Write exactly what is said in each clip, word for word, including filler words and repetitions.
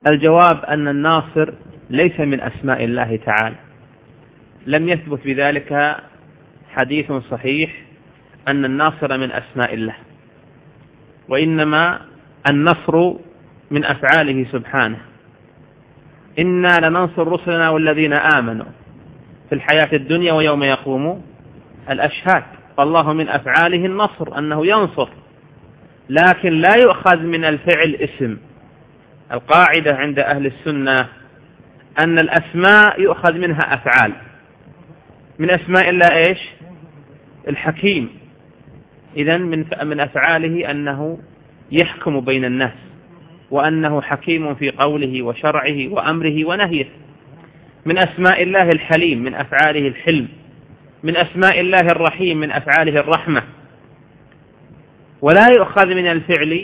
الجواب أن الناصر ليس من أسماء الله تعالى، لم يثبت بذلك حديث صحيح أن الناصر من أسماء الله، وإنما النصر من أفعاله سبحانه. إنا لننصر رسلنا والذين آمنوا في الحياة الدنيا ويوم يقوم الأشهاد. فالله من أفعاله النصر، أنه ينصر، لكن لا يؤخذ من الفعل اسم. القاعدة عند أهل السنة أن الأسماء يؤخذ منها أفعال. من أسماء الله إيش؟ الحكيم. إذن من من أفعاله أنه يحكم بين الناس، وأنه حكيم في قوله وشرعه وأمره ونهيه. من أسماء الله الحليم، من أفعاله الحلم. من أسماء الله الرحيم، من أفعاله الرحمة. ولا يؤخذ من الفعل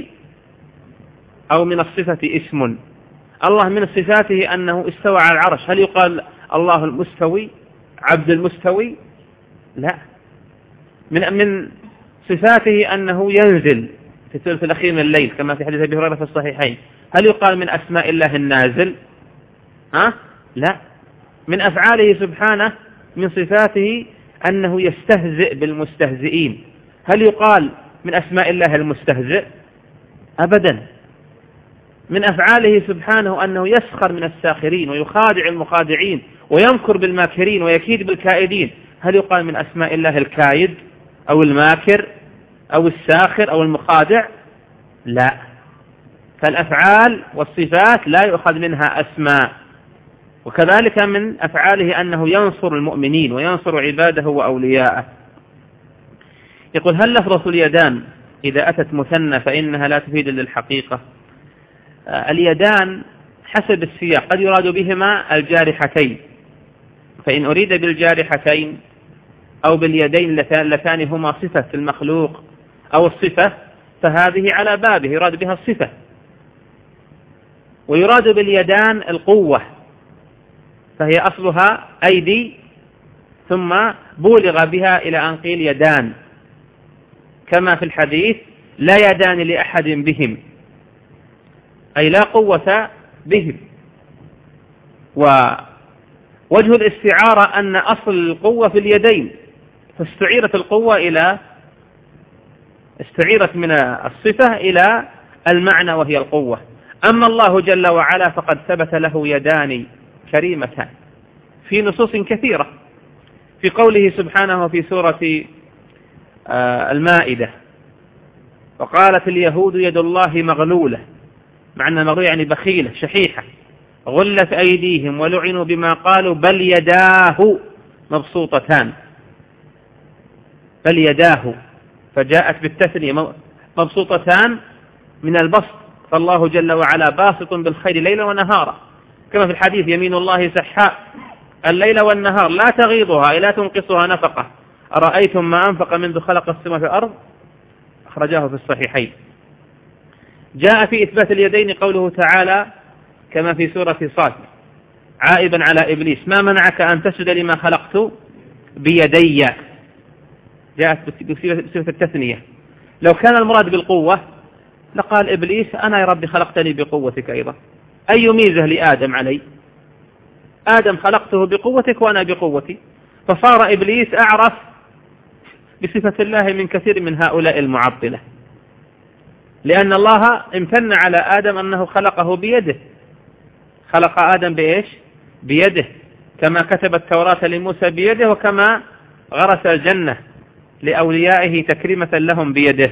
أو من الصفة اسم. الله من صفاته أنه استوى على العرش، هل يقال الله المستوي، عبد المستوي؟ لا. من من صفاته أنه ينزل في الثلث الأخير من الليل كما في حديث أبي هريرة في الصحيحين، هل يقال من أسماء الله النازل؟ ها؟ لا. من أفعاله سبحانه من صفاته أنه يستهزئ بالمستهزئين، هل يقال من أسماء الله المستهزئ؟ أبدا. من أفعاله سبحانه أنه يسخر من الساخرين ويخادع المخادعين ويمكر بالماكرين ويكيد بالكائدين، هل يقال من أسماء الله الكايد أو الماكر أو الساخر أو المخادع؟ لا. فالأفعال والصفات لا يؤخذ منها أسماء. وكذلك من أفعاله أنه ينصر المؤمنين وينصر عباده وأولياءه. يقول: هل لفظة اليدان إذا أتت مثنى فإنها لا تفيد للحقيقة؟ اليدان حسب السياق قد يراد بهما الجارحتين، فإن أريد بالجارحتين أو باليدين اللتان هما صفة المخلوق أو الصفة فهذه على بابه يراد بها الصفة. ويراد باليدان القوة، فهي أصلها أيدي ثم بولغ بها إلى أن قيل يدان، كما في الحديث: لا يدان لأحد بهم، أي لا قوة بهم. ووجه الاستعارة أن أصل القوة في اليدين، فاستعيرت القوة إلى استعيرت من الصفة إلى المعنى وهي القوة. أما الله جل وعلا فقد ثبت له يدان كريمتان في نصوص كثيرة، في قوله سبحانه في سورة المائدة: وقالت اليهود يد الله مغلولة، معنى مغلولة يعني بخيلة شحيحة، غلت أيديهم ولعنوا بما قالوا بل يداه مبسوطتان. بل يداه، فجاءت بالتثنية مبسوطتان من البسط، فالله جل وعلا باسط بالخير ليلا ونهارا، كما في الحديث: يمين الله سحاء الليل والنهار لا تغيضها لا تنقصها نفقة، أرأيتم ما أنفق منذ خلق السماء في الأرض، أخرجاه في الصحيحين. جاء في إثبات اليدين قوله تعالى كما في سورة صاد عائبا على إبليس: ما منعك أن تسجد لما خلقت بيدي. جاءت بصفة التثنية. لو كان المراد بالقوة لقال إبليس: أنا يا ربي خلقتني بقوتك أيضا، أي ميزة لآدم علي؟ آدم خلقته بقوتك وأنا بقوتي، فصار إبليس أعرف بصفة الله من كثير من هؤلاء المعطلة، لأن الله امتن على آدم أنه خلقه بيده. خلق آدم بإيش؟ بيده، كما كتب التوراة لموسى بيده، وكما غرس الجنة لأوليائه تكريمة لهم بيده.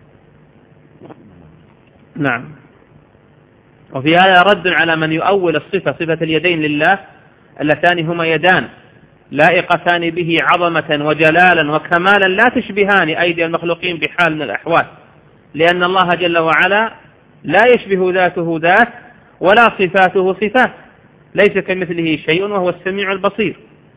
نعم. وفي هذا رد على من يؤول الصفة، صفة اليدين لله اللتان هما يدان لائقتان به عظمة وجلالا وكمالا لا تشبهان أيدي المخلوقين بحال من الأحوال، لأن الله جل وعلا لا يشبه ذاته ذات ولا صفاته صفات، ليس كمثله شيء وهو السميع البصير.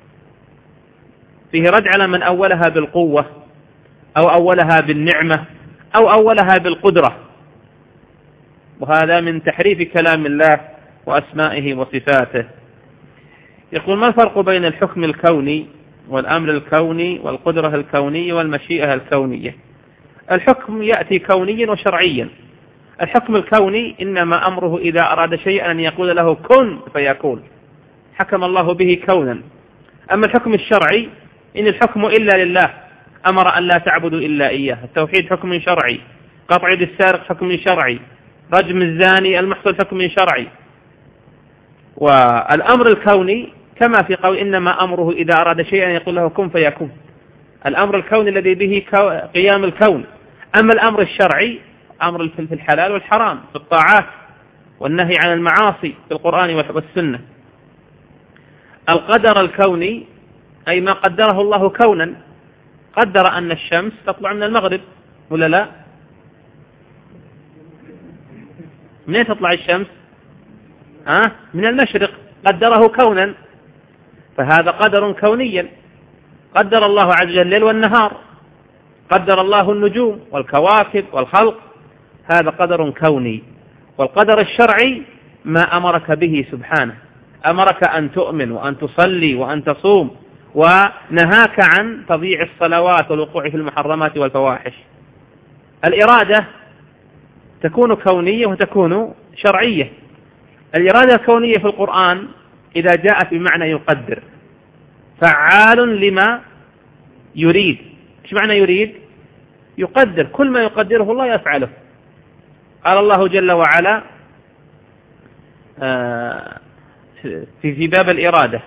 فيه رد على من أولها بالقوة أو أولها بالنعمة أو أولها بالقدرة، وهذا من تحريف كلام الله وأسمائه وصفاته. يقول: ما الفرق بين الحكم الكوني والأمر الكوني والقدرة الكونية والمشيئة الكونية؟ الحكم يأتي كونيا وشرعيا، الحكم الكوني إنما أمره إذا أراد شيئا أن يقول له كن فيكون، حكم الله به كونا. أما الحكم الشرعي إن الحكم إلا لله، أمر أن لا تعبدوا إلا إياه، التوحيد حكم شرعي، قطع يد السارق حكم شرعي، رجم الزاني المحصل حكم شرعي. والأمر الكوني كما في قول إنما أمره إذا أراد شيئا يقول له كن فيكون، الأمر الكوني الذي به قيام الكون. أما الأمر الشرعي أمر في الحلال والحرام، في الطاعات والنهي عن المعاصي في القرآن والسنة. القدر الكوني أي ما قدره الله كونا، قدر أن الشمس تطلع من المغرب ولا لا؟ منين تطلع الشمس؟ أه؟ من المشرق، قدره كونا، فهذا قدر كونيا. قدر الله عز وجل الليل والنهار، قدر الله النجوم والكواكب والخلق، هذا قدر كوني. والقدر الشرعي ما أمرك به سبحانه، أمرك أن تؤمن وأن تصلي وأن تصوم، ونهاك عن تضييع الصلوات والوقوع في المحرمات والفواحش. الإرادة تكون كونية وتكون شرعية. الإرادة الكونية في القرآن إذا جاءت بمعنى يقدر، فعال لما يريد. إيش معنى يريد؟ يقدر، كل ما يقدره الله يفعله. قال الله جل وعلا في في باب الإرادة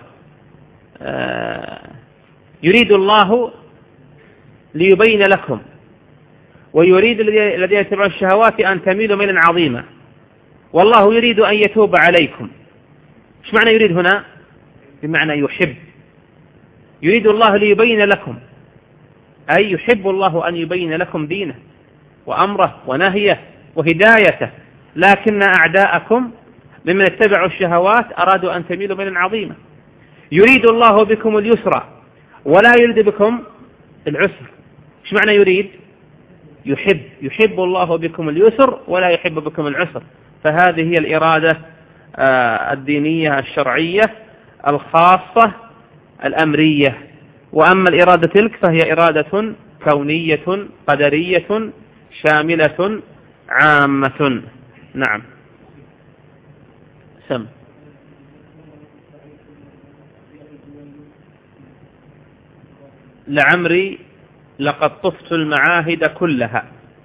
يريد الله ليبين لكم ويريد الذين يتبعون الشهوات أن تميلوا ميلا عظيما والله يريد أن يتوب عليكم. إيش معنى يريد هنا؟ بمعنى يحب. يريد الله ليبين لكم، أي يحب الله أن يبين لكم دينه وأمره ونهيه وهدايته، لكن أعداءكم ممن اتبعوا الشهوات أرادوا أن تميلوا ميلا عظيما. يريد الله بكم اليسر ولا يريد بكم العسر. إيش معنى يريد؟ يحب. يحب الله بكم اليسر ولا يحب بكم العسر. فهذه هي الإرادة الدينية الشرعية الخاصة الأمرية. وأما الإرادة تلك فهي إرادة كونية قدرية شاملة عامة. نعم. سم. لعمري لقد طفت المعاهد كلها،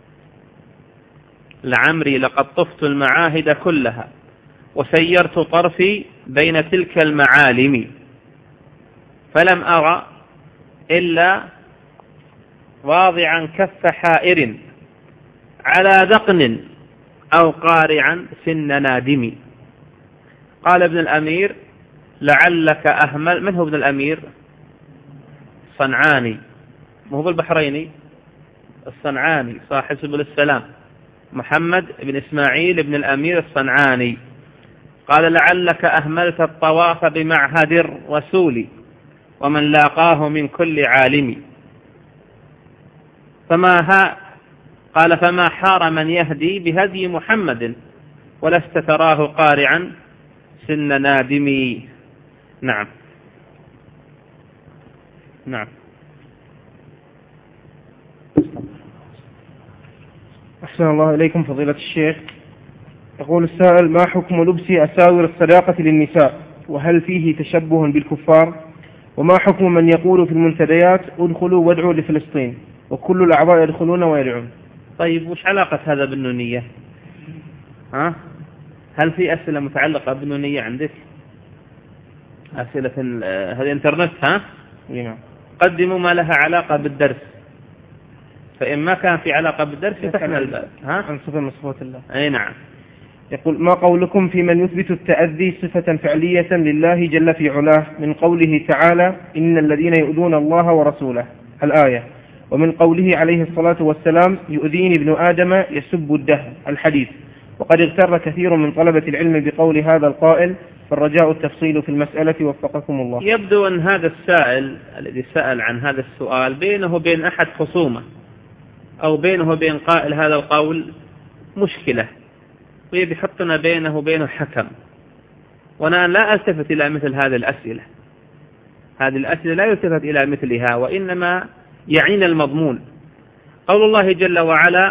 لعمري لقد طفت المعاهد كلها وسيرت طرفي بين تلك المعالم، فلم أرى إلا واضعا كف حائر على ذقن أو قارعا سن نادم. قال ابن الأمير لعلك أهمل. من هو ابن الأمير؟ صنعاني، مو هو البحريني، الصنعاني صاحب سبل السلام، محمد بن إسماعيل بن الأمير الصنعاني. قال لعلك أهملت الطواف بمعهد الرسول ومن لاقاه من كل عالم، فما ها قال فما حار من يهدي بهدي محمد ولست تراه قارعا سن نادمي. نعم. نعم. أحسن الله إليكم فضيلة الشيخ. يقول السائل: ما حكم لبس أساور الصداقة للنساء، وهل فيه تشبه بالكفار؟ وما حكم من يقول في المنتديات ادخلوا وادعوا لفلسطين وكل الأعضاء يدخلون ويدعون؟ طيب وش علاقة هذا بالنونية؟ ها؟ هل في أسئلة متعلقة بالنونية عندك؟ أسئلة هذا إنترنت؟ ها؟ نعم. قدموا ما لها علاقة بالدرس، فإن ما كان في علاقة بالدرس فتحنا الباب. ها؟ عن صفة من صفات الله. أي نعم. يقول: ما قولكم في من يثبت التأذي صفة فعلية لله جل في علاه من قوله تعالى إن الذين يؤذون الله ورسوله الآية، ومن قوله عليه الصلاة والسلام يؤذيني ابن آدم يسب الدهر الحديث، وقد اغتر كثير من طلبة العلم بقول هذا القائل، فالرجاء التفصيل في المسألة وفقكم الله. يبدو أن هذا السائل الذي سأل عن هذا السؤال بينه وبين أحد خصومه أو بينه وبين قائل هذا القول مشكلة، ويحطنا بينه وبينه حكم، وأنا لا ألتفت إلى مثل هذه الأسئلة. هذه الأسئلة لا يلتفت إلى مثلها، وإنما يعين المضمون. قول الله جل وعلا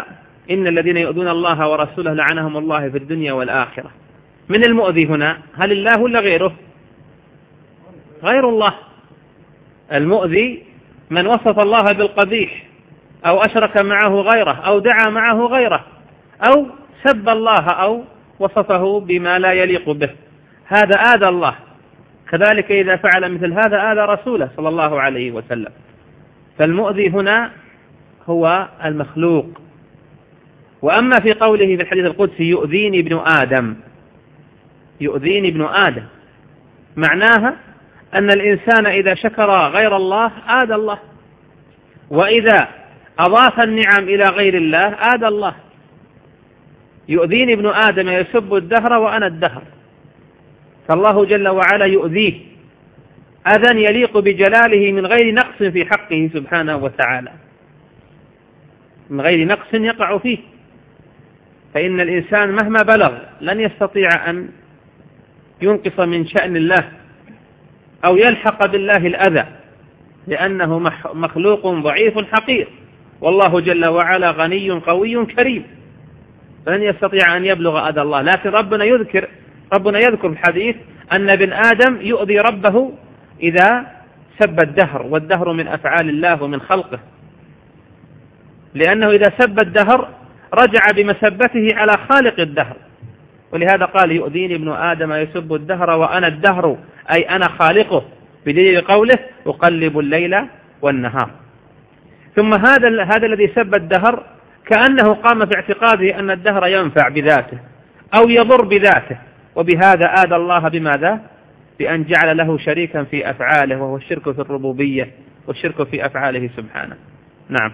إن الذين يؤذون الله ورسوله لعنهم الله في الدنيا والآخرة. من المؤذي هنا؟ هل الله ولا غيره؟ غير الله. المؤذي من وصف الله بالقبيح أو أشرك معه غيره أو دعا معه غيره أو سب الله أو وصفه بما لا يليق به، هذا آذى الله. كذلك إذا فعل مثل هذا آذى رسوله صلى الله عليه وسلم. فالمؤذي هنا هو المخلوق. وأما في قوله في الحديث القدسي يؤذيني ابن آدم، يؤذيني ابن آدم معناها أن الإنسان إذا شكر غير الله آذى الله، وإذا أضاف النعم إلى غير الله آذى الله. يؤذيني ابن آدم يسب الدهر وأنا الدهر، فالله جل وعلا يؤذيه أذى يليق بجلاله من غير نقص في حقه سبحانه وتعالى، من غير نقص يقع فيه. فإن الإنسان مهما بلغ لن يستطيع أن ينقص من شأن الله أو يلحق بالله الأذى، لأنه مخلوق ضعيف حقير، والله جل وعلا غني قوي كريم، فلن يستطيع أن يبلغ أذى الله. لكن ربنا يذكر ربنا يذكر في الحديث أن ابن آدم يؤذي ربه إذا سب الدهر، والدهر من أفعال الله ومن خلقه، لأنه إذا سب الدهر رجع بمسبته على خالق الدهر، ولهذا قال يؤذيني ابن آدم يسب الدهر وأنا الدهر، أي أنا خالقه، بدليل قوله أقلب الليل والنهار. ثم هذا هذا الذي سب الدهر كأنه قام في اعتقاده أن الدهر ينفع بذاته أو يضر بذاته، وبهذا آذى الله بماذا؟ بأن جعل له شريكا في أفعاله، وهو الشرك في الربوبية والشرك في أفعاله سبحانه. نعم.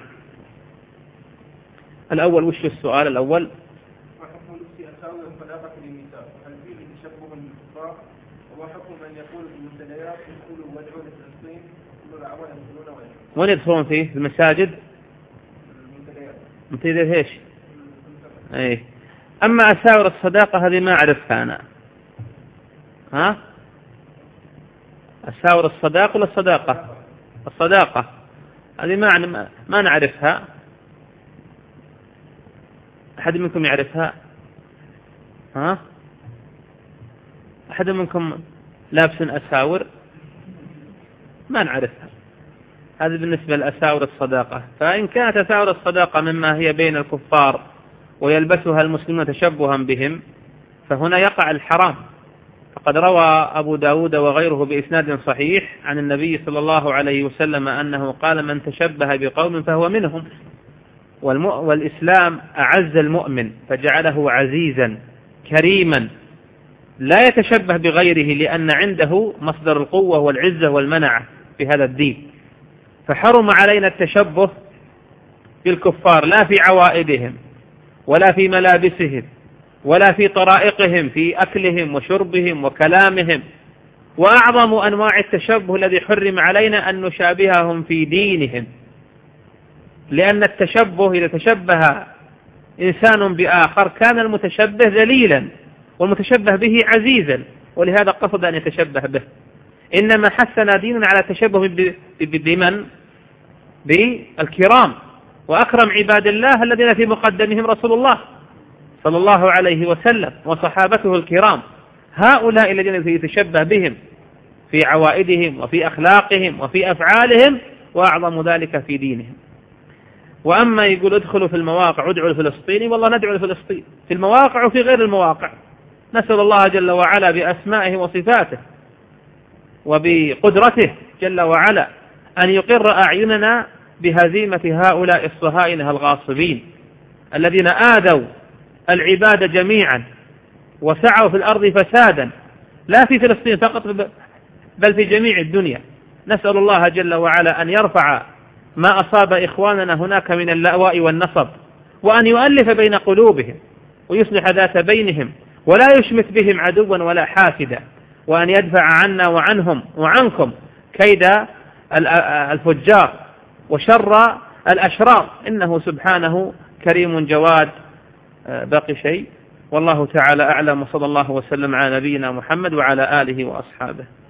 الأول وش السؤال الأول؟ وحكم لبس أساور طلاقة للنساء، هل فيه تشبه بالكفار؟ وحكم من يقول بالمنتديات يقولوا وادعوا لفلسطين كل الأعوان يقولون وين؟ وين يدخلون فيه؟ في المساجد؟ المنتديات. منتديات ايش؟ ايه. أما أساور الصداقة هذه ما أعرفها أنا. ها؟ أساور الصداقة ولا الصداقة؟ الصداقة هذه ما ما نعرفها. أحد منكم يعرفها؟ ها؟ أحد منكم لابس أساور؟ ما نعرفها. هذا بالنسبة لأساور الصداقة. فإن كانت أساور الصداقة مما هي بين الكفار ويلبسها المسلمون تشبها بهم، فهنا يقع الحرام. فقد روى أبو داود وغيره بإسناد صحيح عن النبي صلى الله عليه وسلم أنه قال من تشبه بقوم فهو منهم. والإسلام أعز المؤمن فجعله عزيزا كريما لا يتشبه بغيره، لأن عنده مصدر القوة والعزة والمنعة في هذا الدين. فحرم علينا التشبه بالكفار، لا في عوائدهم ولا في ملابسهم ولا في طرائقهم، في أكلهم وشربهم وكلامهم. وأعظم أنواع التشبه الذي حرم علينا أن نشابههم في دينهم، لأن التشبه إذا تشبه إنسان بآخر كان المتشبه ذليلا والمتشبه به عزيزا، ولهذا قصد أن يتشبه به. إنما حثنا ديننا على التشبه بمن؟ بالكرام، وأكرم عباد الله الذين في مقدمهم رسول الله صلى الله عليه وسلم وصحابته الكرام. هؤلاء الذين يتشبه بهم في عوائدهم وفي أخلاقهم وفي أفعالهم، وأعظم ذلك في دينهم. وأما يقول ادخلوا في المواقع ادعوا لفلسطين، والله ندعو لفلسطين في المواقع وفي غير المواقع. نسأل الله جل وعلا بأسمائه وصفاته وبقدرته جل وعلا أن يقر أعيننا بهزيمة هؤلاء الصهاينة الغاصبين الذين آذوا العباد جميعا وسعوا في الأرض فسادا، لا في فلسطين فقط بل في جميع الدنيا. نسأل الله جل وعلا أن يرفع ما أصاب إخواننا هناك من اللأواء والنصب، وأن يؤلف بين قلوبهم ويصلح ذات بينهم، ولا يشمت بهم عدوا ولا حاسدا، وأن يدفع عنا وعنهم وعنكم كيد الفجار وشر الأشرار، إنه سبحانه كريم جواد. باقي شيء؟ والله تعالى أعلم، وصلى الله وسلم على نبينا محمد وعلى آله وأصحابه.